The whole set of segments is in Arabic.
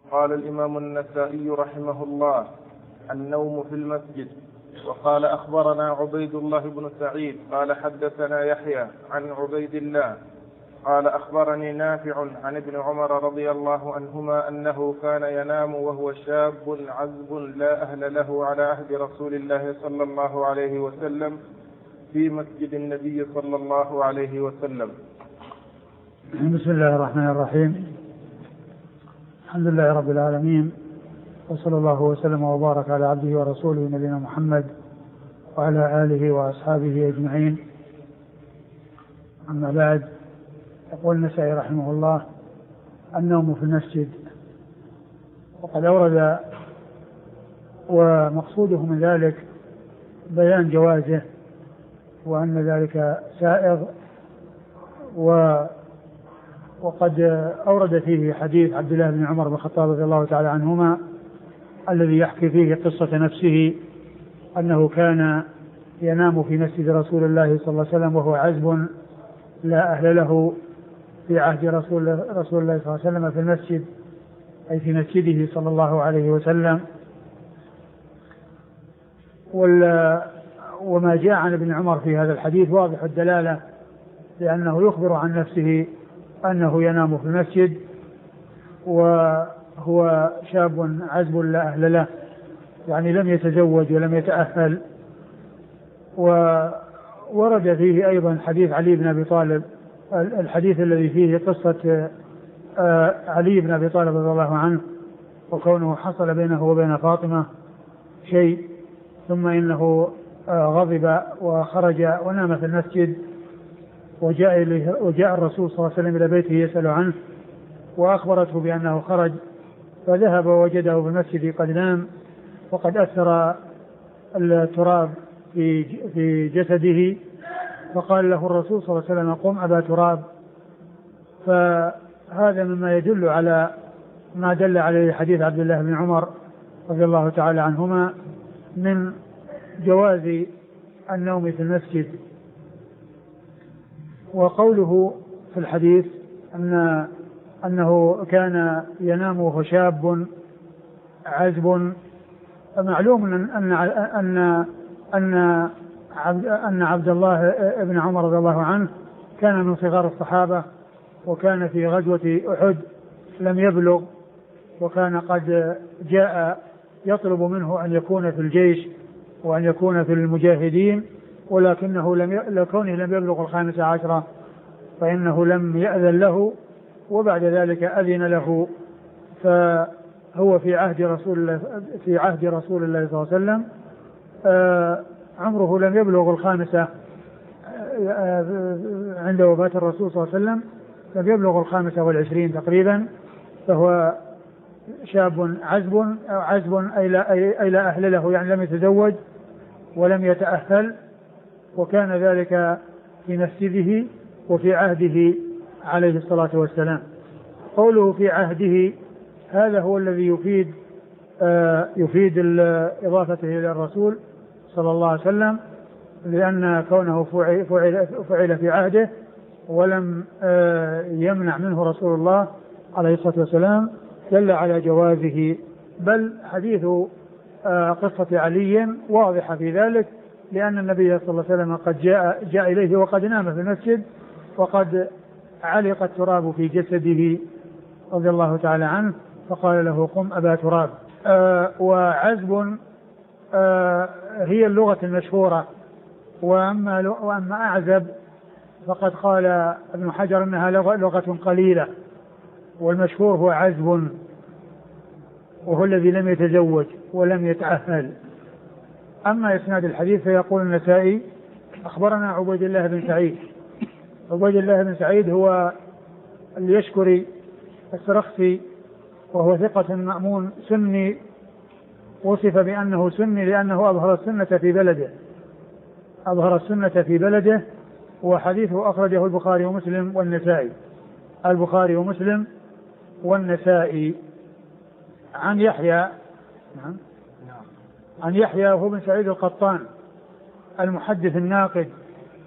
قال الإمام النسائي رحمه الله: النوم في المسجد. وقال: أخبرنا عبيد الله بن سعيد قال حدثنا يحيى عن عبيد الله قال أخبرني نافع عن ابن عمر رضي الله عنهما أنه كان ينام وهو شاب عزب لا أهل له على عهد رسول الله صلى الله عليه وسلم في مسجد النبي صلى الله عليه وسلم. بسم الله الرحمن الرحيم. الحمد لله رب العالمين، وصلى الله وسلم وبارك على عبده ورسوله نبينا محمد وعلى آله وأصحابه أجمعين. أما بعد، يقول النسائي رحمه الله: النوم في المسجد. وقد أورد ومقصوده من ذلك بيان جوازه وأن ذلك سائغ، وقد أورد فيه حديث عبد الله بن عمر بن الخطاب رضي الله تعالى عنهما الذي يحكي فيه قصة نفسه أنه كان ينام في مسجد رسول الله صلى الله عليه وسلم وهو عزب لا أهل له في عهد رسول الله صلى الله عليه وسلم في المسجد، أي في مسجده صلى الله عليه وسلم. وما جاء عن ابن عمر في هذا الحديث واضح الدلالة، لأنه يخبر عن نفسه أنه ينام في المسجد وهو شاب عزب لا أهل له، يعني لم يتزوج ولم يتأهل. وورد فيه أيضا حديث علي بن أبي طالب، الحديث الذي فيه قصة علي بن أبي طالب رضي الله عنه وكونه حصل بينه وبين فاطمة شيء، ثم إنه غضب وخرج ونام في المسجد، وجاء الرسول صلى الله عليه وسلم إلى بيته يسأل عنه، وأخبرته بأنه خرج، فذهب ووجده في المسجد قد نام وقد أثر التراب في جسده، فقال له الرسول صلى الله عليه وسلم: قم أبا تراب. فهذا مما يدل على ما دل عليه حديث عبد الله بن عمر رضي الله تعالى عنهما من جواز النوم في المسجد. وقوله في الحديث أنه كان ينام وهو شاب عزب، معلوم أن عبد الله بن عمر رضي الله عنه كان من صغار الصحابة، وكان في غزوة أحد لم يبلغ، وكان قد جاء يطلب منه أن يكون في الجيش وأن يكون في المجاهدين، ولكنه لكونه لم يبلغ 15 فإنه لم يأذن له، وبعد ذلك أذن له، فهو في عهد رسول الله صلى الله عليه وسلم عمره لم يبلغ 5 عند وفاة الرسول صلى الله عليه وسلم، لم يبلغ 25 تقريبا، فهو شاب عزب أي لا أهل له، يعني لم يتزوج ولم يتأهل، وكان ذلك في مسجده وفي عهده عليه الصلاة والسلام. قوله في عهده هذا هو الذي يفيد إضافته إلى الرسول صلى الله عليه وسلم، لأن كونه فعل في عهده ولم يمنع منه رسول الله عليه الصلاة والسلام دل على جوازه. بل حديث قصة علي واضحة في ذلك، لأن النبي صلى الله عليه وسلم قد جاء إليه وقد نام في المسجد وقد علق التراب في جسده رضي الله تعالى عنه، فقال له: قم أبا تراب. وعزب هي اللغة المشهورة، وأما أعزب فقد قال ابن حجر أنها لغة قليلة، والمشهور هو عزب، وهو الذي لم يتزوج ولم يتأهل. أما إسناد الحديث فيقول النسائي: أخبرنا عبيد الله بن سعيد. عبيد الله بن سعيد هو اليشكري السرخسي، وهو ثقة مأمون سني، وصف بأنه سني لأنه أظهر السنة في بلده، وحديثه أخرجه البخاري ومسلم والنسائي. البخاري ومسلم والنسائي. عن يحيى وهو بن سعيد القطان المحدث الناقد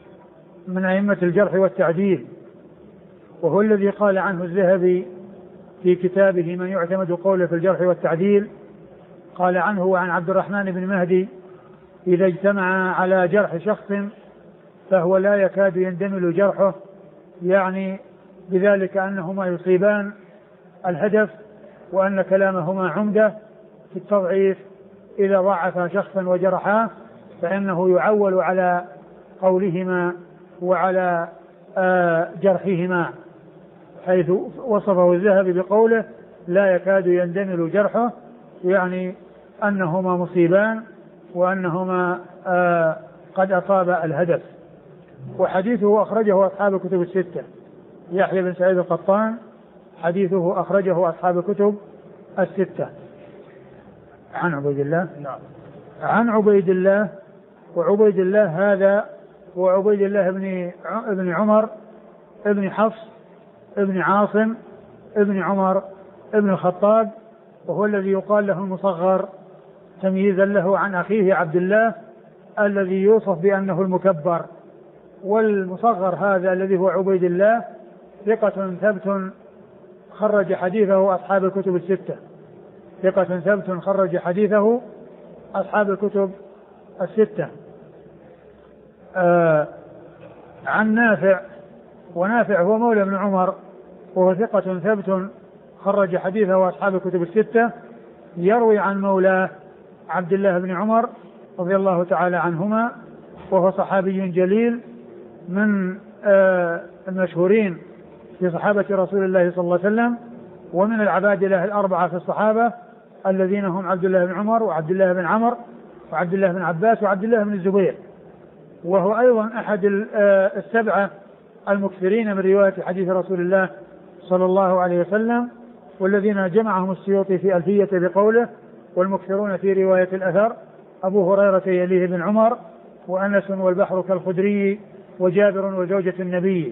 من أئمة الجرح والتعديل، وهو الذي قال عنه الذهبي في كتابه من يعتمد قوله في الجرح والتعديل، قال عنه وعن عبد الرحمن بن مهدي: إذا اجتمع على جرح شخص فهو لا يكاد يندمل جرحه، يعني بذلك أنهما يصيبان الهدف، وأن كلامهما عمدة في التضعيف. إذا ضعف شخصا وجرحاه فإنه يعول على قولهما وعلى جرحهما، حيث وصفه الذهبي بقوله: لا يكاد يندمل جرحه، يعني أنهما مصيبان وأنهما قد أصاب الهدف. وحديثه أخرجه أصحاب الكتب الستة. يحيى بن سعيد القطان حديثه أخرجه أصحاب الكتب الستة. عن عبيد الله، عن عبيد الله، وعبيد الله هذا هو عبيد الله ابن عمر ابن حفص ابن عاصم ابن عمر ابن الخطاب، وهو الذي يقال له المصغر تمييزا له عن أخيه عبد الله الذي يوصف بأنه المكبر. والمصغر هذا الذي هو عبيد الله ثقة ثبت خرج حديثه أصحاب الكتب الستة، ثقة ثبت خرج حديثه أصحاب الكتب الستة. عن نافع، ونافع هو مولى ابن عمر وهو ثقة ثبت خرج حديثه أصحاب الكتب الستة، يروي عن مولاه عبد الله بن عمر رضي الله تعالى عنهما، وهو صحابي جليل من المشهورين في صحابة رسول الله صلى الله عليه وسلم، ومن العبادلة الأربعة في الصحابة الذين هم عبد الله بن عمر وعبد الله بن عمر وعبد الله بن عباس وعبد الله بن الزبير، وهو أيضا أحد السبعة المكثرين من رواية حديث رسول الله صلى الله عليه وسلم، والذين جمعهم السيوطي في ألفية بقوله: والمكثرون في رواية الأثر أبو هريرة يليه بن عمر، وأنس والبحر كالخدري، وجابر وزوجة النبي.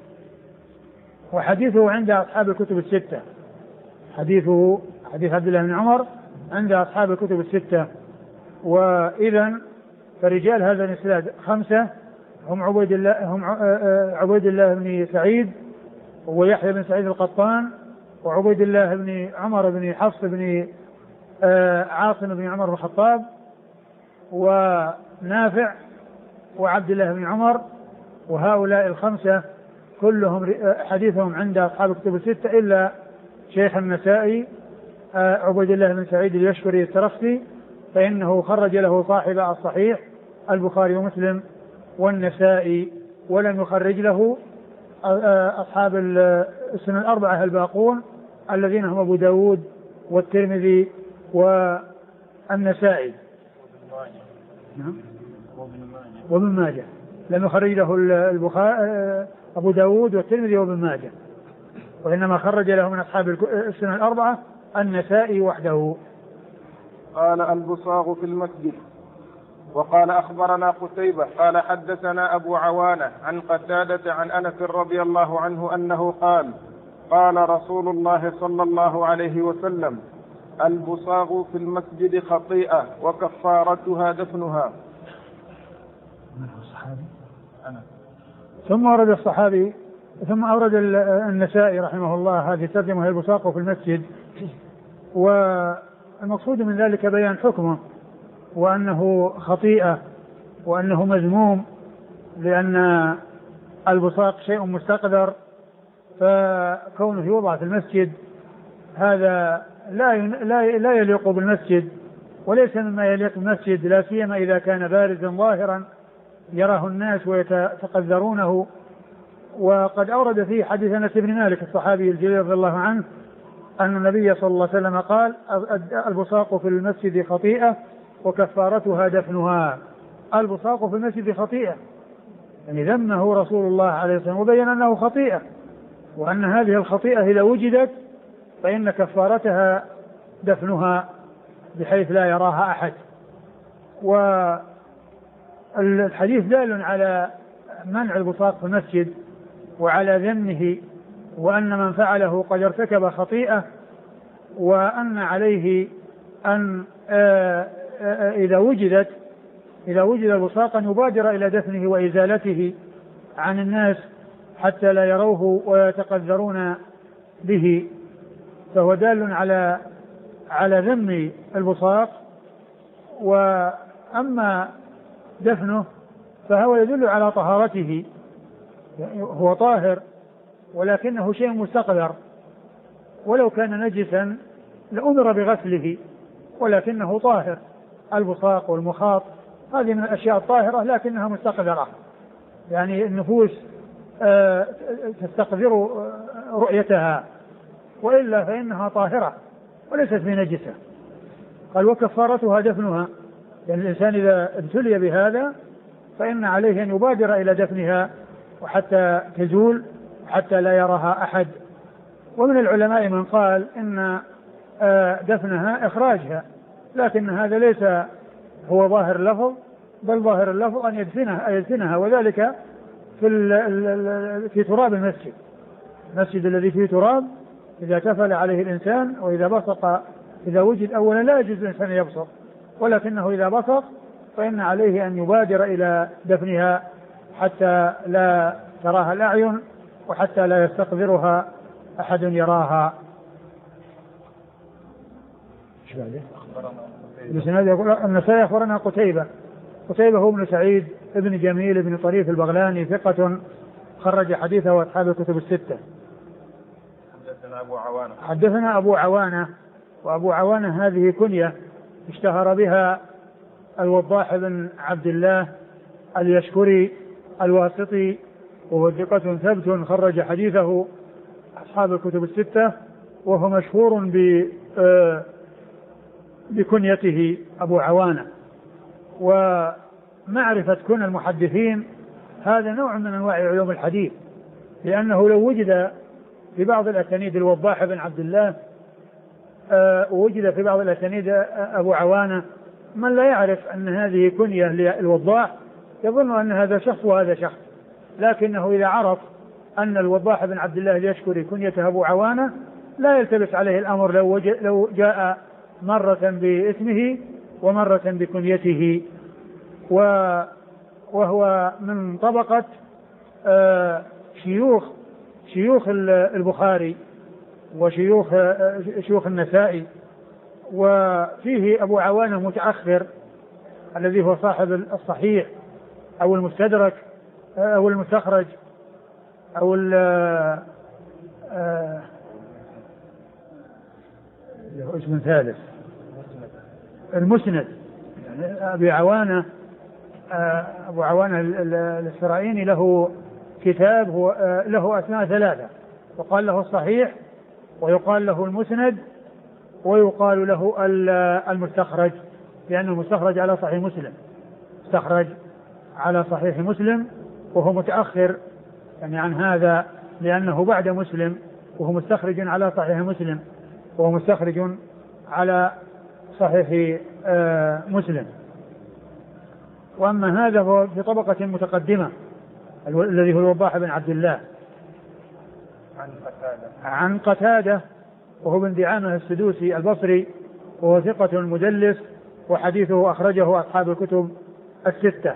وحديثه عند أصحاب الكتب الستة، حديث عبد الله بن عمر عند أصحاب الكتب الستة. وإذا فرجال هذا الإسناد خمسة، هم عبيد الله بن سعيد، ويحيى بن سعيد القطان، وعبيد الله بن عمر بن حفص بن عاصم بن عمر بن الخطاب، ونافع، وعبد الله بن عمر. وهؤلاء الخمسة كلهم حديثهم عند أصحاب الكتب الستة إلا شيخ النسائي عبيد الله بن سعيد اليشكري الترخسي، فإنه خرج له صاحب الصحيح البخاري ومسلم والنسائي، ولم يخرج له أصحاب السنن الأربعة الباقون الذين هم أبو داود والترمذي والنسائي وابن ماجه. لم يخرج له البخاري أبو داود والترمذي وابن ماجه، وإنما خرج له من أصحاب السنن الأربعة النسائي وحده. قال: البصاغ في المسجد. وقال: أخبرنا قتيبة قال: حدثنا أبو عوانة عن قتادة عن أنس رضي الله عنه أنه قال: قال رسول الله صلى الله عليه وسلم: البصاغ في المسجد خطيئة وكفارتها دفنها. ثم ورد الصحابي، ثم أورد النسائي رحمه الله هذه الترجمة: البصاق في المسجد. والمقصود من ذلك بيان حكمه، وأنه خطيئة، وأنه مذموم، لأن البصاق شيء مستقذر، فكونه يوضع في المسجد هذا لا يليق بالمسجد، وليس مما يليق بالمسجد، لا سيما إذا كان بارزا ظاهرا يراه الناس ويتقذرونه. وقد أورد فيه حديث أنس بن مالك الصحابي الجليل رضي الله عنه أن النبي صلى الله عليه وسلم قال: البصاق في المسجد خطيئة وكفارتها دفنها. البصاق في المسجد خطيئة، يعني ذمه رسول الله عليه الصلاة والسلام وبين أنه خطيئة، وأن هذه الخطيئة إذا وجدت فإن كفارتها دفنها بحيث لا يراها أحد. والحديث دال على منع البصاق في المسجد وعلى ذمه، وأن من فعله قد ارتكب خطيئة، وأن عليه أن إذا وجد البصاق أن يبادر إلى دفنه وإزالته عن الناس حتى لا يروه ويتقذرون به. فهو دال على ذم البصاق. وأما دفنه فهو يدل على طهارته، هو طاهر ولكنه شيء مستقذر، ولو كان نجسا لأمر بغسله، ولكنه طاهر. البصاق والمخاط هذه من الأشياء الطاهرة لكنها مستقذرة، يعني النفوس تستقذر رؤيتها، وإلا فإنها طاهرة وليست بنجسة. قال وكفارتها دفنها، يعني الإنسان إذا ابتلي بهذا فإن عليه أن يبادر إلى دفنها وحتى تزول حتى لا يراها أحد. ومن العلماء من قال إن دفنها إخراجها، لكن هذا ليس هو ظاهر اللفظ، بل ظاهر اللفظ أن يدفنها وذلك في تراب المسجد الذي فيه تراب. إذا تفل عليه الإنسان وإذا بصق، إذا وجد أولا لا يجوز الإنسان يبصق، ولكنه إذا بصق فإن عليه أن يبادر إلى دفنها حتى لا تراها الأعين وحتى لا يستقذرها أحد يراها. يقول النسائي أخبرنا قتيبة هو ابن سعيد ابن جميل ابن طريف البغلاني ثقة خرج حديثه أصحاب الكتب الستة. حدثنا أبو عوانة وأبو عوانة هذه كنية اشتهر بها الوضاح بن عبد الله اليشكري الواسطي، وهو ثقة ثبت خرج حديثه أصحاب الكتب الستة، وهو مشهور بكنيته أبو عوانة. ومعرفة كنى المحدثين هذا نوع من أنواع علوم الحديث، لأنه لو وجد في بعض الأسانيد الوضاح بن عبد الله ووجد في بعض الأسانيد أبو عوانة، من لا يعرف أن هذه كنية للوضاح يظن أن هذا شخص وهذا شخص، لكنه إذا عرف أن الوضاح بن عبد الله اليشكري كنيته أبو عوانة لا يلتبس عليه الأمر لو جاء مرة باسمه ومرة بكنيته. وهو من طبقة شيوخ البخاري وشيوخ النسائي. وفيه أبو عوانة متأخر الذي هو صاحب الصحيح أو المستدرك أو المستخرج أو اسم ثالث المسند. يعني أبو عوانة الإسرائيلي له كتاب هو له أسماء ثلاثة، وقال له الصحيح ويقال له المسند ويقال له المستخرج، لأنه مستخرج على صحيح مسلم، استخرج على صحيح مسلم، وهو متأخر يعني عن هذا لأنه بعد مسلم، وهو مستخرج على صحيح مسلم وهو مستخرج على صحيح مسلم. وأما هذا هو في طبقة متقدمة الذي هو الوضاح بن عبد الله عن قتادة وهو بن دعامة السدوسي البصري، وهو ثقة مدلس، وحديثه أخرجه أصحاب الكتب الستة.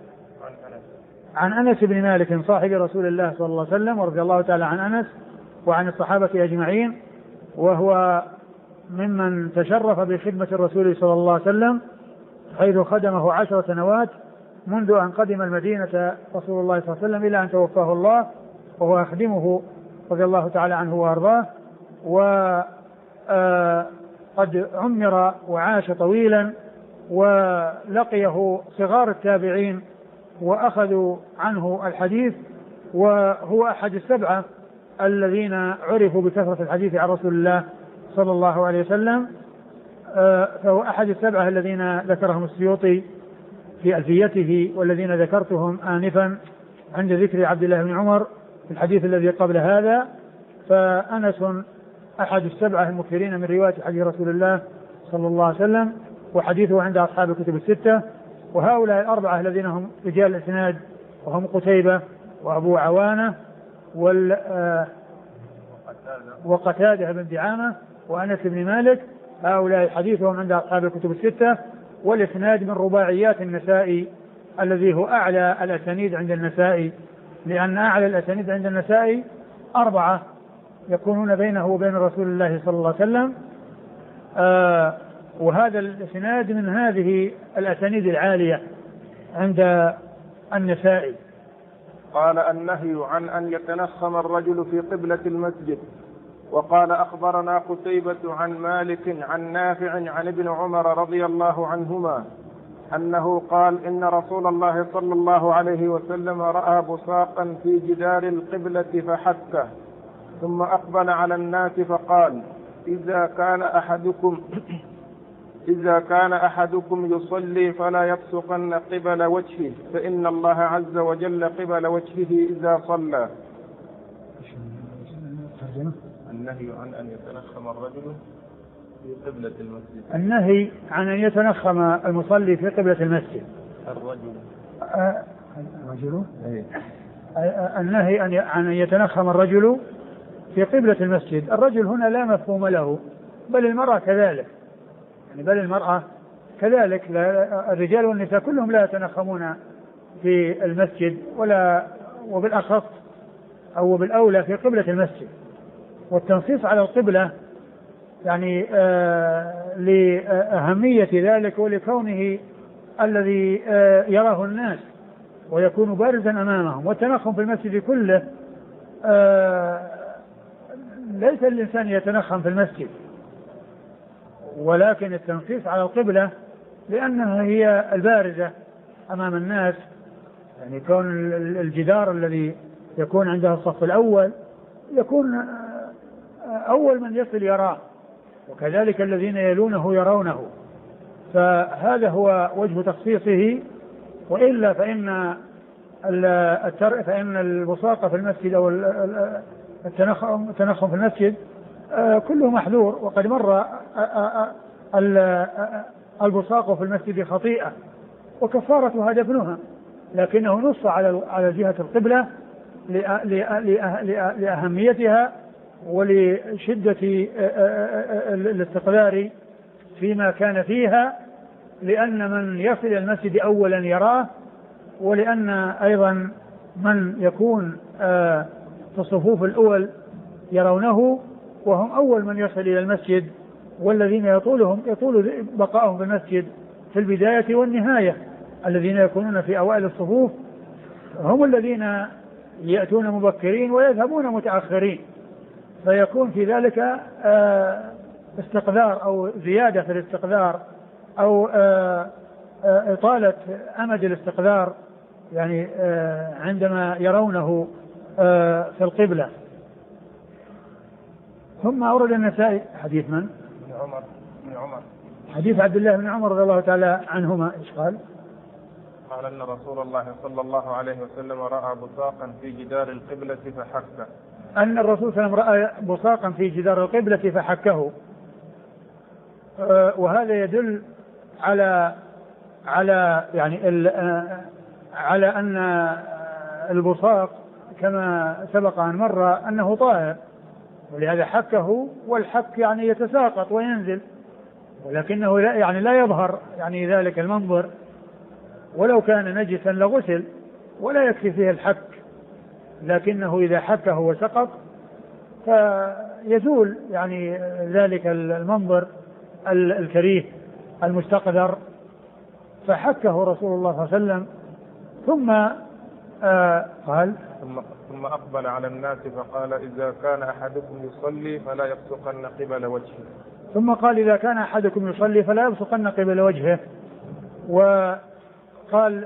عن أنس بن مالك صاحب رسول الله صلى الله عليه وسلم ورضي الله تعالى عن أنس وعن الصحابة أجمعين، وهو ممن تشرف بخدمة الرسول صلى الله عليه وسلم، حيث خدمه 10 سنوات منذ أن قدم المدينة رسول الله صلى الله عليه وسلم إلى أن توفاه الله، وهو يخدمه رضي الله تعالى عنه وأرضاه. وقد عمر وعاش طويلا، ولقيه صغار التابعين وأخذوا عنه الحديث، وهو أحد السبعة الذين عرفوا بكثرة الحديث عن رسول الله صلى الله عليه وسلم. فهو أحد السبعة الذين ذكرهم السيوطي في ألفيته، والذين ذكرتهم آنفا عند ذكر عبد الله بن عمر في الحديث الذي قبل هذا. فأنس أحد السبعة المكثرين من رواية حديث رسول الله صلى الله عليه وسلم، وحديثه عند أصحاب الكتب الستة. وهؤلاء الأربعة الذين هم رجال الإسناد وهم قتيبة وأبو عوانة وقتادة بن دعامة وأنس بن مالك، هؤلاء حديثهم عند أصحاب الكتب الستة. والإسناد من رباعيات النسائي الذي هو أعلى الأسانيد عند النسائي، لأن أعلى الأسانيد عند النسائي 4، يكونون بينه وبين رسول الله صلى الله عليه وسلم. وهذا الإسناد من هذه الأسانيد العالية عند النسائي. قال النهي عن أن يتنخم الرجل في قبلة المسجد. وقال أخبرنا قتيبة عن مالك عن نافع عن ابن عمر رضي الله عنهما أنه قال إن رسول الله صلى الله عليه وسلم رأى بصاقا في جدار القبلة فحكه، ثم أقبل على الناس فقال: إذا كان أحدكم يصلي فلا يبصقن قبل وجهه، فإن الله عز وجل قبل وجهه إذا صلى. النهي عن أن يتنخم الرجل في قبلة المسجد. النهي عن أن يتنخم المصلي في قبلة المسجد. الرجل النهي عن أن يتنخم الرجل في قبلة المسجد. الرجل هنا لا مفهوم له، بل المرأة كذلك، يعني بل المرأة كذلك، الرجال والنساء كلهم لا يتنخمون في المسجد، وبالأخص أو بالأولى في قبلة المسجد. والتنصيص على القبلة يعني لأهمية ذلك ولكونه الذي يراه الناس ويكون بارزا أمامهم. والتنخم في المسجد كله ليس الإنسان يتنخم في المسجد، ولكن التنصيص على القبلة لأنها هي البارزة أمام الناس، يعني كون الجدار الذي يكون عنده الصف الأول يكون أول من يصل يراه، وكذلك الذين يلونه يرونه، فهذا هو وجه تخصيصه. وإلا فإن البصاقة في المسجد أو التنخم في المسجد كله محذور، وقد مر البصاق في المسجد خطيئة وكفارتها دفنها، لكنه نص على جهة القبلة لأهميتها ولشدة الاستقرار فيما كان فيها، لأن من يصل المسجد أولا يراه، ولأن أيضا من يكون في الصفوف الأول يرونه وهم أول من يصل إلى المسجد، والذين يطول بقائهم في المسجد في البداية والنهاية، الذين يكونون في أوائل الصفوف هم الذين يأتون مبكرين ويذهبون متأخرين، فيكون في ذلك استقذار أو زيادة في الاستقذار أو إطالة أمد الاستقذار، يعني عندما يرونه في القبلة. ثم أورد النسائي حديث من؟ ابن عمر حديث عبد الله بن عمر رضي الله تعالى عنهما. إيش قال؟ قال أن رسول الله صلى الله عليه وسلم رأى بصاقا في جدار القبلة فحكه. أن الرسول صلى الله عليه وسلم رأى بصاقا في جدار القبلة فحكه، وهذا يدل على أن البصاق كما سبق أن مر أنه طاهر، ولهذا حكه، والحك يعني يتساقط وينزل، ولكنه لا يظهر يعني ذلك المنظر، ولو كان نجسا لغسل ولا يكفي فيه الحك، لكنه إذا حكه وسقط فيزول يعني ذلك المنظر الكريه المستقذر، فحكه رسول الله صلى الله عليه وسلم. ثم قال ثم أقبل على الناس فقال: إذا كان أحدكم يصلي فلا يبصقن قبل وجهه. ثم قال: إذا كان أحدكم يصلي فلا يبصقن قبل وجهه. وقال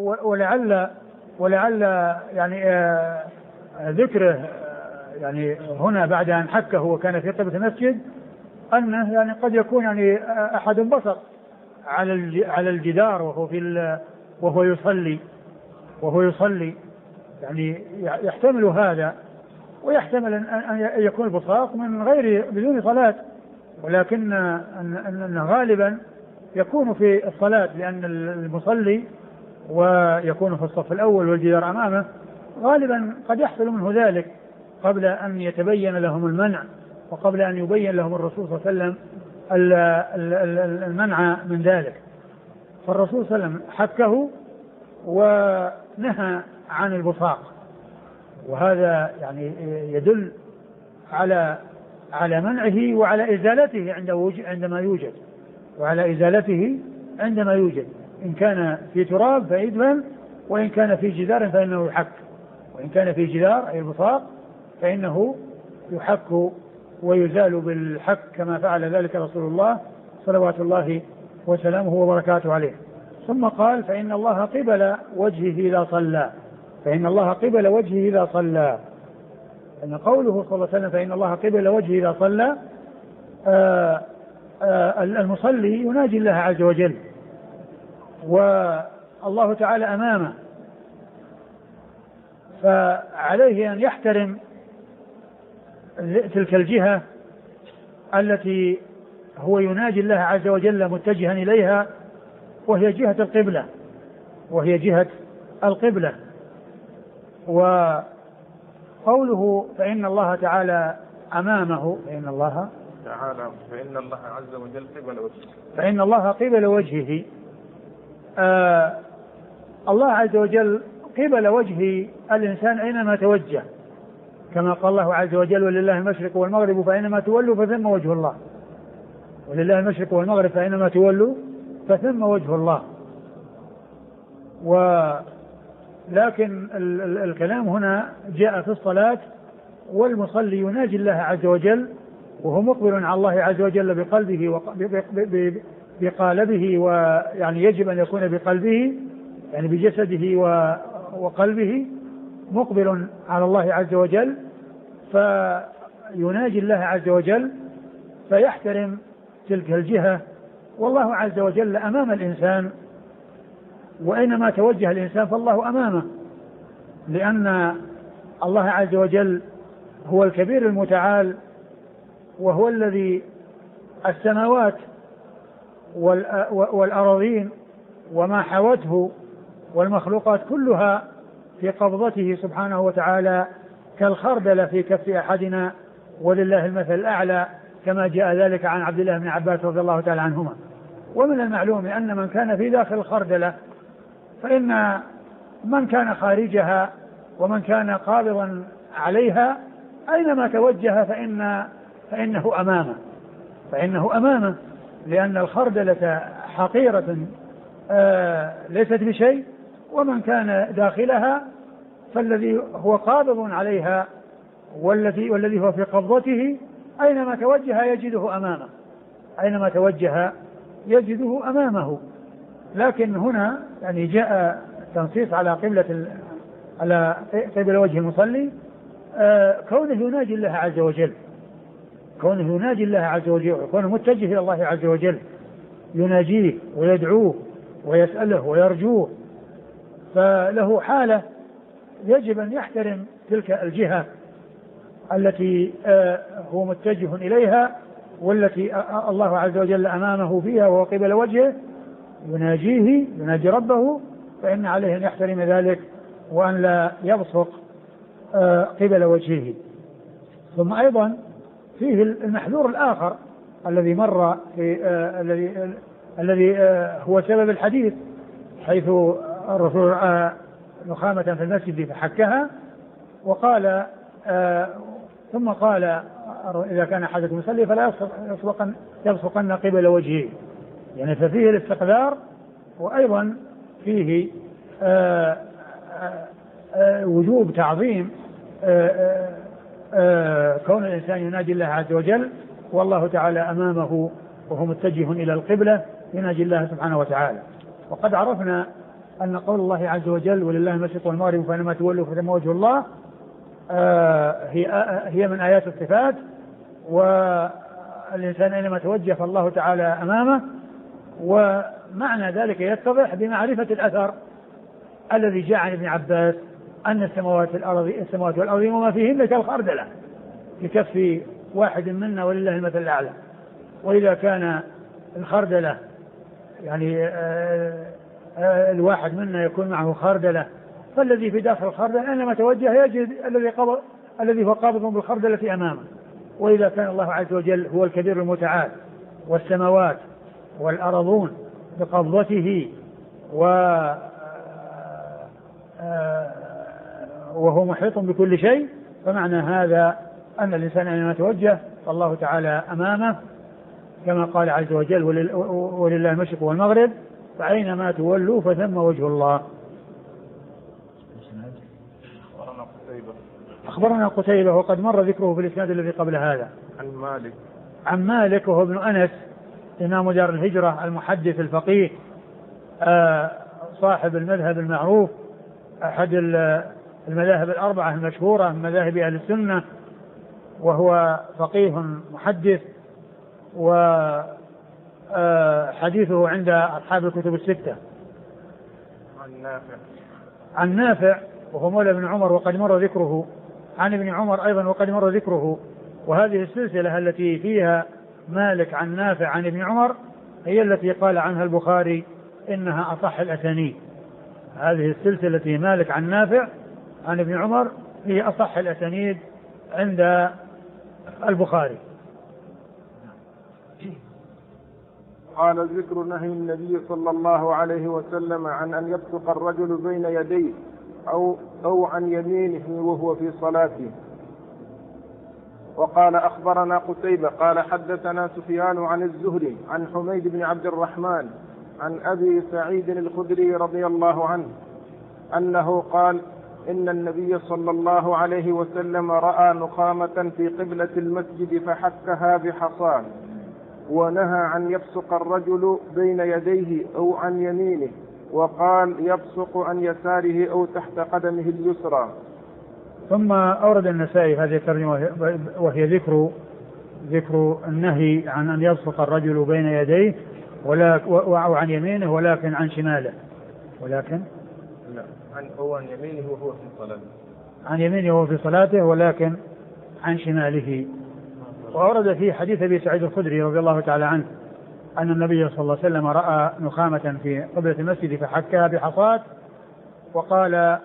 ولعل يعني ذكره يعني هنا بعد أن حكه وكان في قبلة المسجد أنه يعني قد يكون يعني أحد بصق على الجدار وهو يصلي يعني يحتمل هذا، ويحتمل أن يكون البصاق من غير بدون صلاة، ولكن أن غالبا يكون في الصلاة، لأن المصلي ويكون في الصف الأول والجدار أمامه غالبا قد يحصل منه ذلك قبل أن يتبين لهم المنع، وقبل أن يبين لهم الرسول صلى الله عليه وسلم المنع من ذلك. فالرسول صلى الله عليه وسلم حكه ونهى عن البصاق، وهذا يعني يدل على منعه وعلى إزالته عندما يوجد، وعلى إزالته عندما يوجد. إن كان في تراب فيدفن، وإن كان في جدار فإنه يحك، وإن كان في جدار أي البصاق فإنه يحك ويزال بالحك كما فعل ذلك رسول الله صلوات الله وسلامه وبركاته عليه. ثم قال فإن الله قبل وجهه إذا صلى، فإن الله قبل وجهه إذا صلى. أن قوله صلى الله عليه وسلم فإن الله قبل وجهه إذا صلى، المصلي يناجي الله عز وجل والله تعالى أمامه، فعليه أن يحترم تلك الجهة التي هو يناجي الله عز وجل متجها إليها، وهي جهة القبلة، وهي جهة القبلة. وقوله فإن الله تعالى أمامه، فإن الله عز وجل قبل وجهه، فإن الله قبل وجهه، الله عز وجل قبل وجه الإنسان أينما توجه، كما قال الله عز وجل ولله المشرق والمغرب فأينما تولوا فثم وجه الله، ولله المشرق والمغرب فأينما تولوا فثم وجه الله. ولكن الكلام هنا جاء في الصلاة، والمصلي يناجي الله عز وجل وهو مقبل على الله عز وجل بقلبه بقالبه، ويعني يجب أن يكون بقلبه يعني بجسده وقلبه مقبل على الله عز وجل، فيناجي الله عز وجل فيحترم تلك الجهة. والله عز وجل أمام الإنسان، وأينما توجه الإنسان فالله أمامه، لأن الله عز وجل هو الكبير المتعال، وهو الذي السماوات والأراضين وما حوته والمخلوقات كلها في قبضته سبحانه وتعالى كالخردل في كف أحدنا، ولله المثل الأعلى، كما جاء ذلك عن عبد الله بن عباس رضي الله تعالى عنهما. ومن المعلوم أن من كان في داخل الخردلة فإن من كان خارجها ومن كان قابضا عليها أينما توجه فإنه أمامه، لأن الخردلة حقيرة ليست بشيء، ومن كان داخلها فالذي هو قابض عليها والذي هو في قبضته أينما توجه يجده أمامه. لكن هنا يعني جاء تنصيص على قبل وجه المصلي، كونه يناجي الله عز وجل، وكونه متجه إلى الله عز وجل يناجيه ويدعوه ويسأله ويرجوه، فله حالة يجب أن يحترم تلك الجهة التي هو متجه إليها، والتي الله عز وجل أمامه فيها وهو قبل وجهه، يناجي ربه، فإن عليه أن يحترم ذلك وأن لا يبصق قبل وجهه. ثم أيضا فيه المحذور الآخر الذي مر الذي هو سبب الحديث، حيث الرسول نخامة في المسجد فحكها، وقال ثم قال إذا كان أحدكم يصلي فلا يبصقن قبل وجهه، يعني ففيه الاستقذار، وأيضا فيه وجوب تعظيم كون الإنسان يناجي الله عز وجل والله تعالى أمامه وهو متجه إلى القبلة يناجي الله سبحانه وتعالى. وقد عرفنا أن قول الله عز وجل ولله المشرق والمغرب فأينما تولوا فثم وجه الله هي من آيات الصفات، والإنسان أينما توجه فالله تعالى أمامه. ومعنى ذلك يتضح بمعرفة الأثر الذي جاء عن ابن عباس أن السماوات والأرض وما فيهن كالخردلة في كف واحد منا ولله المثل الأعلى. وإذا كان الخردلة يعني الواحد منا يكون معه خردلة، فالذي في داخل الخردلة أينما توجه يجد الذي هو قابض بالخردلة أمامه. وإذا كان الله عز وجل هو الكبير المتعال والسماوات والأرضون بقبضته وهو محيط بكل شيء، فمعنى هذا أن الإنسان أينما توجه فالله تعالى أمامه، كما قال عز وجل ولله المشرق والمغرب فأينما تولوا فثم وجه الله. أخبرنا قتيبة وقد مر ذكره في الإسناد الذي قبل هذا. عن مالك وهو ابن أنس إمام دار الهجرة المحدث الفقيه صاحب المذهب المعروف، أحد المذاهب الأربعة المشهورة من مذاهب أهل السنة، وهو فقيه محدث، وحديثه عند أصحاب الكتب الستة. عن نافع وهو مولى ابن عمر وقد مر ذكره، عن ابن عمر أيضا وقد مر ذكره. وهذه السلسلة التي فيها مالك عن نافع عن ابن عمر هي التي قال عنها البخاري إنها أصح الأسانيد. هذه السلسلة التي مالك عن نافع عن ابن عمر هي أصح الأسانيد عند البخاري. قال ذكر نهي النبي صلى الله عليه وسلم عن أن يبصق الرجل بين يديه أو عن يمينه وهو في صلاته. وقال أخبرنا قتيبة قال حدثنا سفيان عن الزهري عن حميد بن عبد الرحمن عن أبي سعيد الخدري رضي الله عنه أنه قال إن النبي صلى الله عليه وسلم رأى نخامة في قبلة المسجد فحكها بحصان، ونهى عن يبصق الرجل بين يديه أو عن يمينه، وقال يبصق عن يساره أو تحت قدمه اليسرى. ثم أورد النسائي هذه الترجمة وهي ذكر النهي عن أن يبصق الرجل بين يديه أو عن يمينه ولكن عن شماله، ولكن عن يمينه وهو في صلاته، عن يمينه وهو في صلاته ولكن عن شماله. وأورد في حديث أبي سعيد الخدري رضي الله تعالى عنه أن النبي صلى الله عليه وسلم رأى نخامة في قبلة المسجد فحكها بحصاة، وقال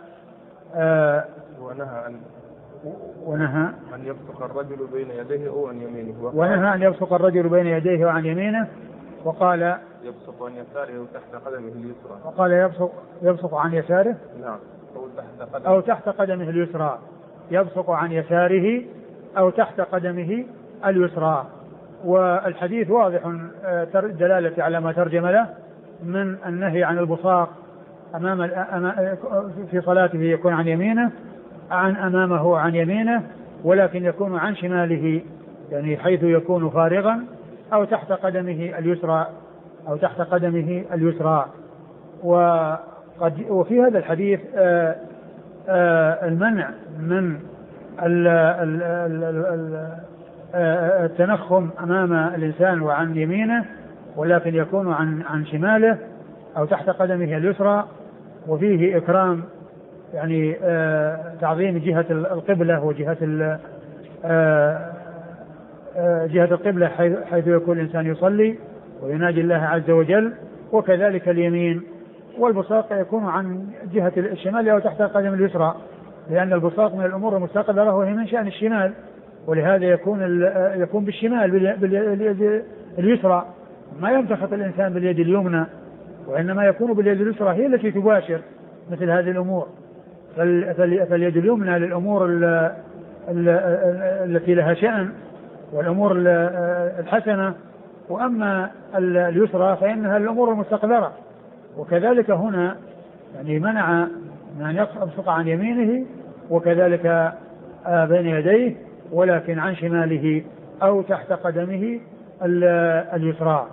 ونهى أن يبصق الرجل بين يديه أو عن يمينه، ونهى أن يبصق الرجل بين يديه وعن يمينه، وقال يبصق عن يساره أو تحت قدمه اليسرى، وقال يبصق عن يساره نعم أو تحت قدمه اليسرى، يبصق عن يساره أو تحت قدمه اليسرى. والحديث واضح دلالة على ما ترجم له من النهي عن البصاق في صلاته يكون عن يمينه، عن أمامه عن يمينه، ولكن يكون عن شماله، يعني حيث يكون فارغا أو تحت قدمه اليسرى أو تحت قدمه اليسرى. وفي هذا الحديث المنع من التنخم أمام الإنسان وعن يمينه، ولكن يكون عن شماله أو تحت قدمه اليسرى. وفيه إكرام يعني تعظيم جهة القبلة وجهة جهة القبلة حيث يكون الإنسان يصلي ويناجي الله عز وجل، وكذلك اليمين. والبصاق يكون عن جهة الشمال أو تحت القدم اليسرى، لأن البصاق من الأمور المستقبلة وهي من شأن الشمال، ولهذا يكون بالشمال باليد اليسرى. ما يمتخط الإنسان باليد اليمنى، وإنما يكون باليد اليسرى هي التي تباشر مثل هذه الأمور. فاليد اليمنى للأمور التي لها شأن والأمور الحسنة، وأما اليسرى فإنها الأمور المستقبلة. وكذلك هنا يعني منع من أن يبصق عن يمينه وكذلك بين يديه، ولكن عن شماله أو تحت قدمه اليسرى.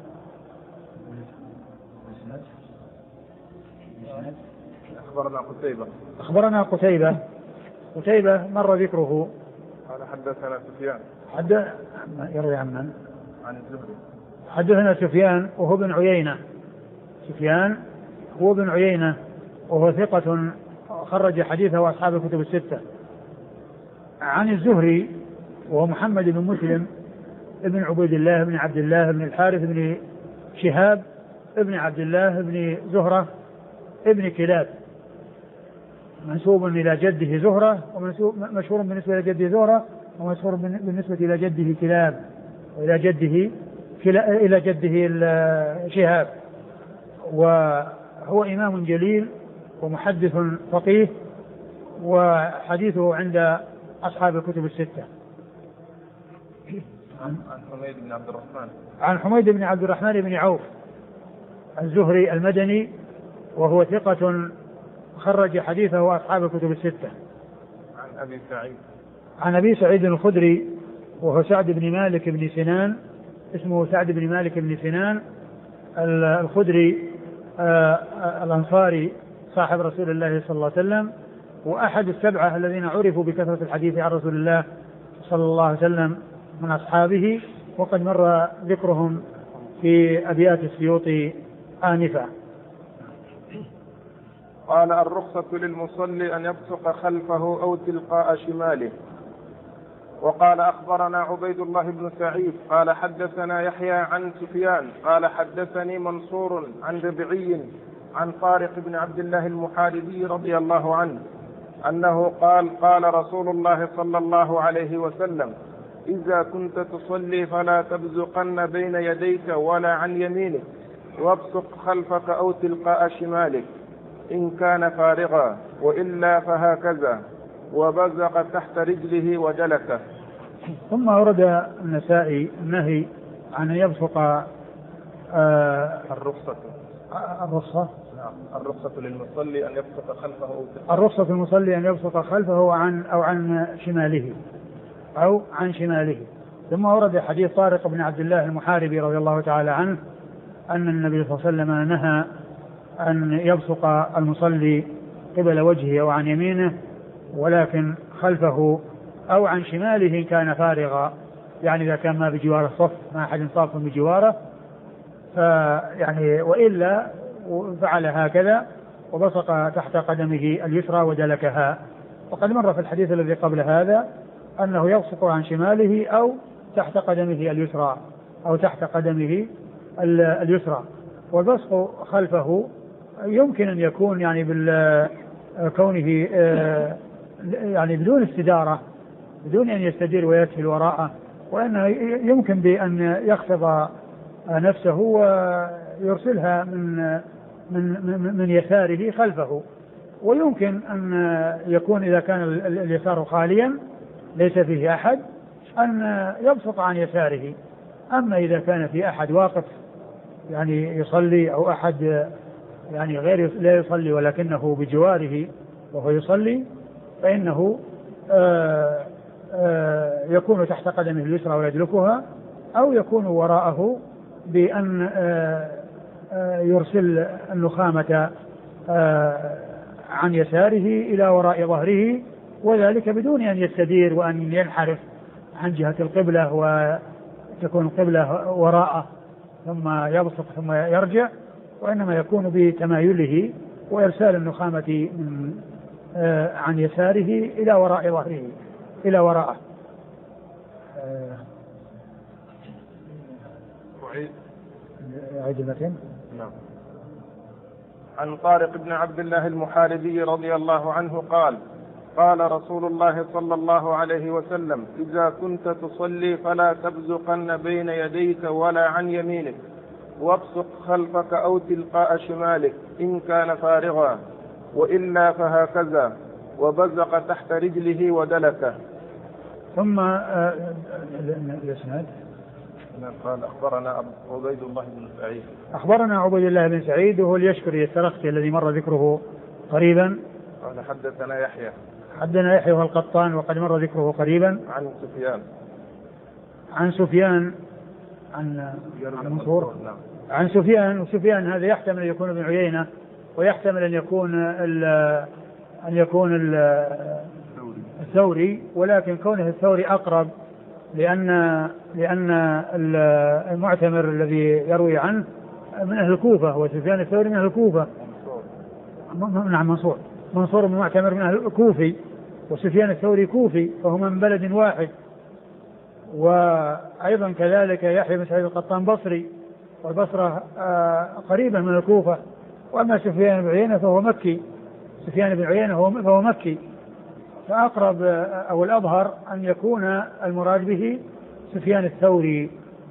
أخبرنا قتيبة مر ذكره. قال حدثنا سفيان يروي عن من؟ عن الزهري. حدثنا سفيان وهو بن عيينة. سفيان هو بن عيينة وهو ثقة خرج حديثه أصحاب الكتب الستة. عن الزهري وهو محمد بن مسلم ابن عبيد الله بن عبد الله بن الحارث بن شهاب ابن عبد الله بن زهرة ابن كلاب، منسوب إلى جده زهرة، ومشهور بالنسبة إلى جده زهرة، ومشهور بالنسبة إلى جده كلاب، إلى جده شهاب. وهو إمام جليل ومحدث فقيه، وحديثه عند أصحاب الكتب الستة. عن حميد بن عبد الرحمن. عن حميد بن عبد الرحمن بن عوف الزهري المدني وهو ثقة خرج حديثه أصحاب الكتب الستة. عن أبي سعيد. عن أبي سعيد الخدري وهو سعد بن مالك بن سنان، اسمه سعد بن مالك بن سنان الخدري الأنصاري صاحب رسول الله صلى الله عليه وسلم، وأحد السبعة الذين عرفوا بكثرة الحديث عن رسول الله صلى الله عليه وسلم من أصحابه، وقد مر ذكرهم في أبيات السيوطي آنفا. قال: الرخصة للمصلي أن يبصق خلفه أو تلقاء شماله. وقال: أخبرنا عبيد الله بن سعيد قال حدثنا يحيى عن سفيان قال حدثني منصور عن ربعي عن طارق بن عبد الله المحاربي رضي الله عنه أنه قال: قال رسول الله صلى الله عليه وسلم: إذا كنت تصلي فلا تبزقن بين يديك ولا عن يمينك، وابصق خلفك أو تلقاء شمالك إن كان فارغا، وإلا فهكذا، وبزق تحت رجله وجلسه. ثم ورد النسائي النهي عن أن يبصق الرخصة للمصلي أن يبصق خلفه الرخصة المصلي أن يبصق خلفه أو عن شماله. ثم ورد حديث طارق بن عبد الله المحاربي رضي الله تعالى عنه أن النبي صلى الله عليه وسلم نهى أن يبصق المصلي قبل وجهه أو عن يمينه، ولكن خلفه أو عن شماله إن كان فارغا، يعني إذا كان ما بجوار الصف، ما أحد صاف بجواره، وإلا فعل هكذا وبصق تحت قدمه اليسرى ودلكها. وقد مر في الحديث الذي قبل هذا أنه يبصق عن شماله أو تحت قدمه اليسرى أو تحت قدمه اليسرى. والبصق خلفه يمكن أن يكون كونه يعني بدون استدارة، بدون أن يستدير ويسهل وراءه، وأنه يمكن بأن يخفض نفسه ويرسلها من يساره خلفه. ويمكن أن يكون إذا كان اليسار خاليا ليس فيه أحد أن يبصق عن يساره. أما إذا كان في أحد واقف يعني يصلي أو أحد يعني غير لا يصلي ولكنه بجواره وهو يصلي، فإنه يكون تحت قدمه اليسرى ويدلكها، أو يكون وراءه بأن يرسل النخامة عن يساره إلى وراء ظهره، وذلك بدون أن يستدير وأن ينحرف عن جهة القبلة وتكون القبلة وراءه ثم يبصق ثم يرجع، وإنما يكون بتمايله وإرسال النخامة عن يساره إلى وراء ظهره إلى وراءه. نعم. عن طارق بن عبد الله المحاربي رضي الله عنه قال: قال رسول الله صلى الله عليه وسلم: إذا كنت تصلي فلا تبزقن بين يديك ولا عن يمينك، وابصق خلفك أو تلقاء شمالك إن كان فارغا، وإلا فهكذا، وبزق تحت رجله ودلكه. ثم الإسناد قال: أخبرنا عبيد الله بن سعيد. أخبرنا عبيد الله بن سعيد وهو اليشكري السرخسي الذي مر ذكره قريبا. قال: حدثنا يحيى. حدثنا يحيى والقطان وقد مر ذكره قريبا. عن سفيان عن منصور. نعم. عن سفيان، وسفيان هذا يحتمل أن يكون ابن عيينة، ويحتمل أن يكون الثوري، ولكن كونه الثوري أقرب لأن المعتمر الذي يروي عنه من أهل الكوفة، وسفيان الثوري من أهل الكوفة. نعم، منصور بن معتمر من أهل الكوفي، وسفيان الثوري كوفي، فهو من بلد واحد. وأيضا كذلك يحيى بن سعيد القطان بصري، والبصرة قريبة من الكوفة. وأما سفيان بن عيينة فهو مكي، فهو مكي، فأقرب أو الأظهر أن يكون المراد به سفيان الثوري،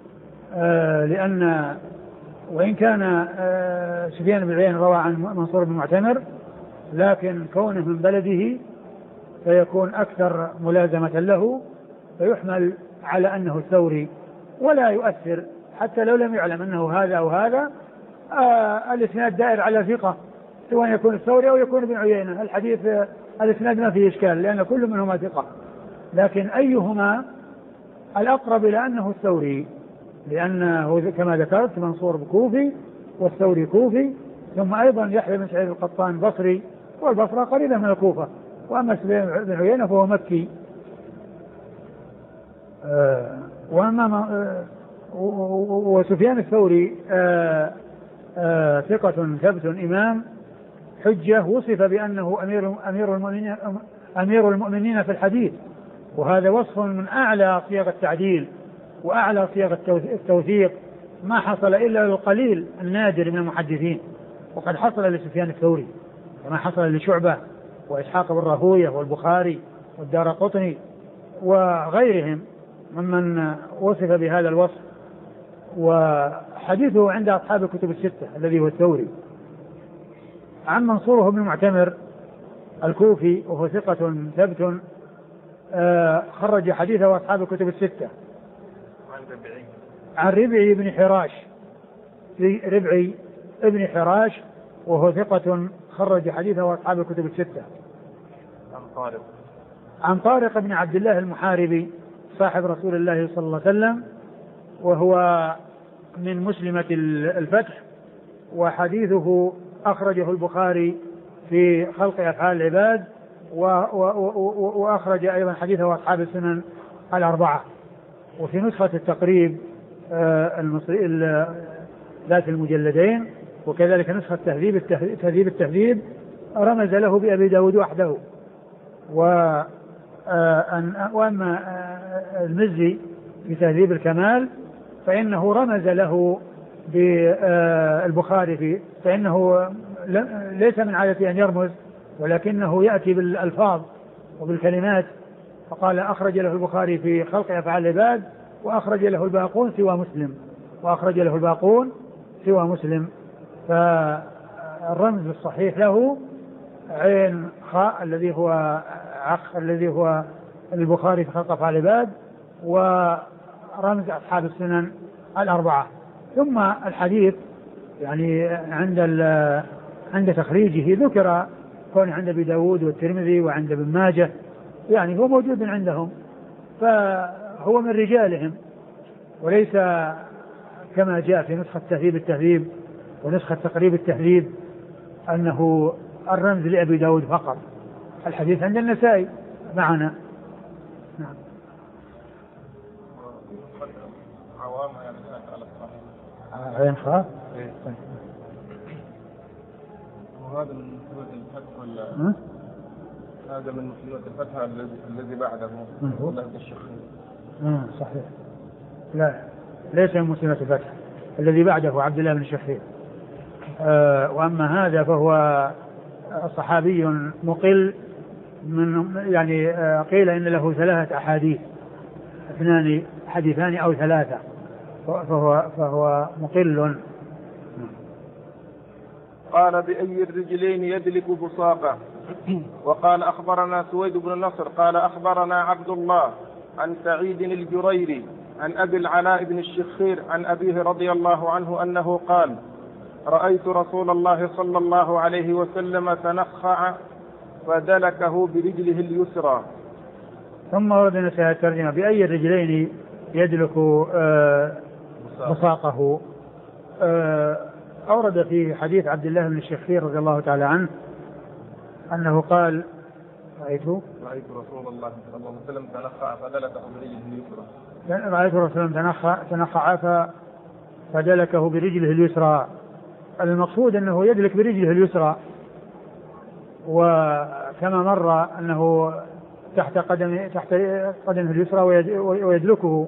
لأن وإن كان سفيان بن عيينة روى عن منصور بن معتمر، لكن كونه من بلده فيكون أكثر ملازمة له، فيحمل على أنه الثوري ولا يؤثر حتى لو لم يعلم أنه هذا أو هذا. الإسناد دائر على ثقة سواء يكون الثوري أو يكون ابن عيينة. الحديث الإسناد ما فيه إشكال لأن كل منهما ثقة، لكن أيهما الأقرب إلى أنه الثوري، لأنه كما ذكرت منصور كوفي والثوري كوفي، ثم أيضا يحيى بن سعيد القطان بصري والبصرة قريبة من الكوفة، وأما سفيان بن عيينة فهو مكي. وسفيان الثوري ثقة ثبت إمام حجة، وصف بأنه أمير المؤمنين في الحديث، وهذا وصف من أعلى صيغ التعديل وأعلى صيغ التوثيق، ما حصل إلا للقليل النادر من المحدثين، وقد حصل لسفيان الثوري كما حصل لشعبة وإسحاق بن راهويه والبخاري والدارقطني وغيرهم ممن وصف بهذا الوصف. وحديثه عند أصحاب الكتب الستة الذي هو الثوري. عن منصور بن معتمر الكوفي وهو ثقة ثبت خرج حديثه أصحاب الكتب الستة. عن ربعي بن حراش، ربعي ابن حراش وهو ثقة خرج حديثه أصحاب الكتب الستة. عن طارق بن عبد الله المحاربي صاحب رسول الله صلى الله عليه وسلم، وهو من مسلمة الفتح، وحديثه أخرجه البخاري في خلق أفعال العباد، وأخرج أيضا حديثه أصحاب السنن الأربعة. وفي نسخة التقريب ذات المجلدين، وكذلك نسخة تهذيب التهذيب رمز له بأبي داود وحده. وأما المزي في تهذيب الكمال فإنه رمز له بالبخاري فإنه ليس من عادته أن يرمز، ولكنه يأتي بالألفاظ وبالكلمات، فقال أخرج له البخاري في خلق أفعال العباد، وأخرج له الباقون سوى مسلم. فالرمز الصحيح له عين خاء الذي هو عق الذي هو البخاري في خلق أفعال العباد، ورمز أصحاب السنن الأربعة. ثم الحديث يعني عند تخريجه ذكر كون عند أبي داود والترمذي وعند ابن ماجه، يعني هو موجود عندهم، فهو من رجالهم، وليس كما جاء في نسخة تهذيب التهذيب ونسخة تقريب التهذيب أنه الرمز لأبي داود فقط. الحديث عند النسائي معنا. نعم. عين خاء. وهذا من مسلمة الفتح ولا هذا من مسلمة الفتح الذي بعده ولا الشخير؟ صحيح. لا ليس من مسلمة الفتح، الذي بعده عبد الله بن الشخير. وأما هذا فهو صحابي مقل من يعني قيل إن له 3 أحاديث، 2 حديثان أو 3، فهو مقل. قال بأي الرجلين يدلك بصاقه. وقال أخبرنا سويد بن نصر قال أخبرنا عبد الله عن سعيد الجريري عن أبي العلاء بن الشخير عن أبيه رضي الله عنه أنه قال رأيت رسول الله صلى الله عليه وسلم تنخع فدلكه برجله اليسرى. ثم ورد نساء الترجمة بأي الرجلين يدلك بصاقه. أورد في حديث عبد الله بن الشخير رضي الله تعالى عنه أنه قال رأيت رسول الله صلى الله عليه وسلم تنخع فدلكه برجله اليسرى. رأيت رسول الله تنخع فدلكه برجله اليسرى. المقصود أنه يدلك برجله اليسرى، وكما مر أنه تحت قدمه اليسرى ويدلكه،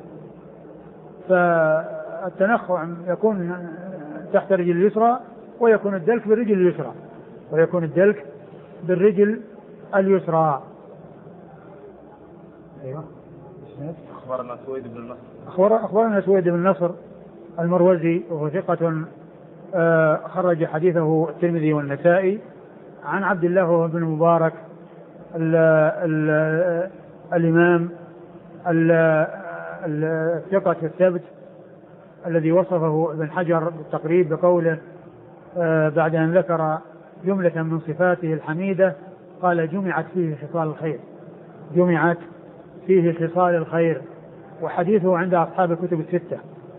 فالتنخع يكون تحت رجل اليسرى ويكون الدلك بالرجل اليسرى. أيوة. أخبرنا سويد بن النصر. أخبرنا سويد بن النصر المروزي وهو ثقة خرج حديثه الترمذي والنسائي. عن عبد الله بن المبارك الإمام الثقة الثبت الذي وصفه ابن حجر بالتقريب بقوله بعد أن ذكر جملة من صفاته الحميدة قال جمعت فيه خصال الخير، جمعت فيه خصال الخير. وحديثه عند أصحاب الكتب الستة.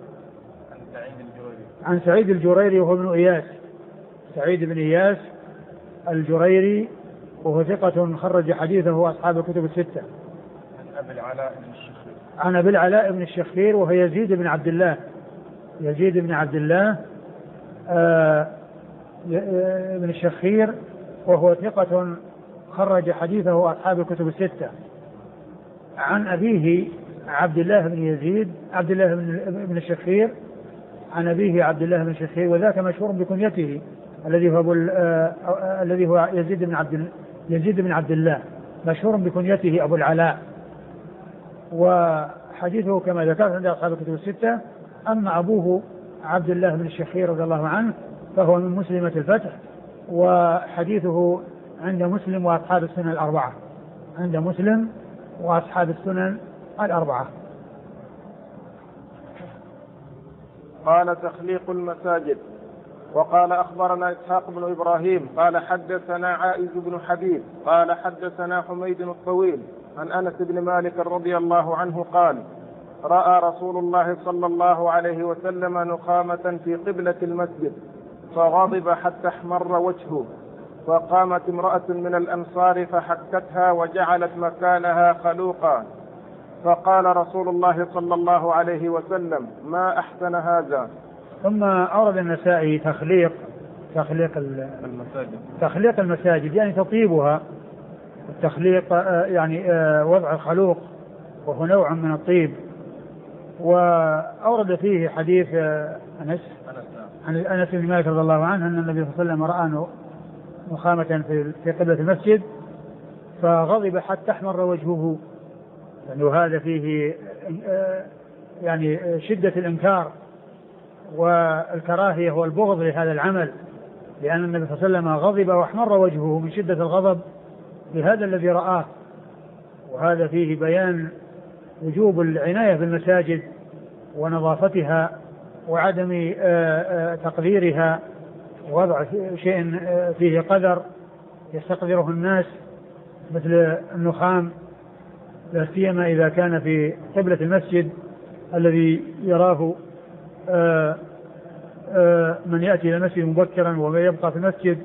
عن سعيد الجريري وهو ابن إياس، سعيد بن إياس الجريري وهو ثقة خرج حديثه أصحاب الكتب الستة. عن أبي العلاء بن الشخير وهو يزيد بن عبد الله، يزيد بن عبد الله بن الشخير وهو ثقة خرج حديثه أصحاب الكتب الستة. عن أبيه عبد الله بن يزيد عبد الله بن الشخير، عن أبيه عبد الله بن الشخير وذاك مشهور بكنيته الذي هو يزيد بن عبد الله مشهور بكنيته أبو العلاء. وحديثه كما ذكرت عند أصحاب الكتب الستة. أما أبوه عبد الله بن الشخير رضي الله عنه فهو من مسلمة الفتح، وحديثه عند مسلم وأصحاب السنن الأربعة، عند مسلم وأصحاب السنن الأربعة. قال تخليق المساجد. وقال أخبرنا إسحاق بن إبراهيم قال حدثنا عائز بن حبيب قال حدثنا حميد الطويل عن أنس بن مالك رضي الله عنه قال رأى رسول الله صلى الله عليه وسلم نخامة في قبلة المسجد فغضب حتى احمر وجهه، فقامت امرأة من الأنصار فحكتها وجعلت مكانها خلوقا، فقال رسول الله صلى الله عليه وسلم ما أحسن هذا. ثم أورد النسائي تخليق المساجد يعني تطيبها، التخليق يعني وضع الخلوق وهو نوع من الطيب. وأورد فيه حديث أنس بن مالك رضي الله عنه أن النبي صلى الله عليه وسلم رأى نخامة في قبلة المسجد فغضب حتى احمر وجهه، لأنه هذا فيه يعني شدة الإنكار والكراهية والبغض لهذا العمل، لأن النبي صلى الله عليه وسلم غضب واحمر وجهه من شدة الغضب لهذا الذي رآه. وهذا فيه بيان وجوب العناية بالمساجد ونظافتها وعدم تقديرها، ووضع شيء فيه قدر يستقدره الناس مثل النخام، لا سيما إذا كان في قبلة المسجد الذي يراه من يأتي إلى المسجد مبكرا ومن يبقى في المسجد.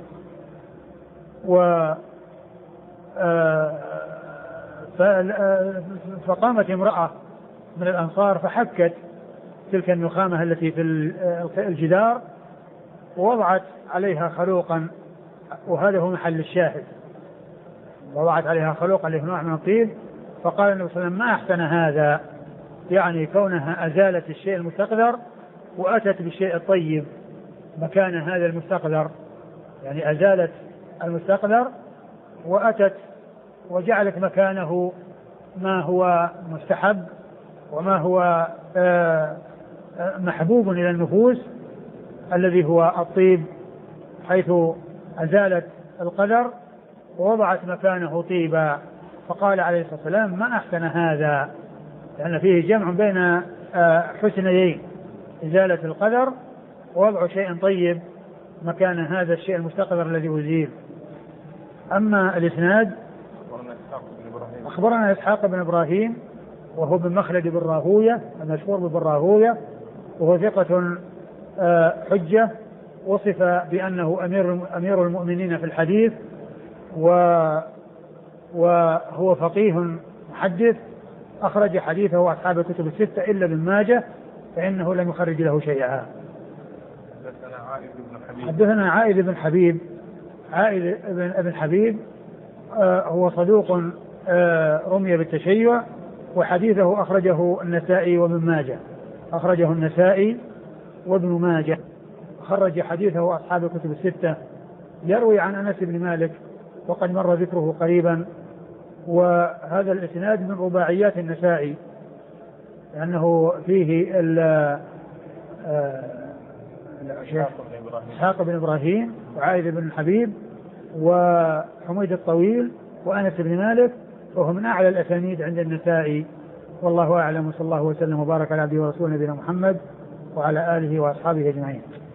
فقامت امرأة من الأنصار فحكت تلك النخامة التي في الجدار ووضعت عليها خلوقا، وهذا هو محل الشاهد، وضعت عليها خلوقا له نوع من الطيب. فقال النبي صلى الله عليه وسلم ما أحسن هذا، يعني كونها أزالت الشيء المستقذر وأتت بالشيء الطيب مكان هذا المستقذر، يعني أزالت المستقذر وأتت وجعلت مكانه ما هو مستحب وما هو محبوب إلى النفوس الذي هو الطيب، حيث أزالت القدر ووضعت مكانه طيبا. فقال عليه الصلاة والسلام ما أحسن هذا، لأن فيه جمع بين حسنيين، إزالة القدر ووضع شيء طيب مكان هذا الشيء المستقذر الذي أزيل. أما الإسناد أخبرنا إسحاق بن إبراهيم وهو بن مخلد بن راهوية المشهور بن راهوية، وهو ثقة حجة، وصف بأنه أمير المؤمنين في الحديث، وهو فقيه محدث أخرج حديثه أصحاب الكتب الستة إلا ابن ماجه فإنه لم يخرج له شيئا. حدثنا عائذ بن حبيب. عائذ بن حبيب هو صدوق رمي بالتشيع، وحديثه أخرجه النسائي وابن ماجه، أخرجه النسائي وابن ماجه، خرج حديثه أصحاب الكتب الستة. يروي عن أنس بن مالك وقد مر ذكره قريبا، وهذا الإسناد من رباعيات النسائي لأنه فيه إسحاق بن إبراهيم وعائذ بن حبيب وحميد الطويل وأنس بن مالك، وهو من أعلى الأسانيد عند النسائي والله أعلم، وصلى الله وسلم وبارك على عبده ورسوله نبينا محمد وعلى آله وأصحابه أجمعين.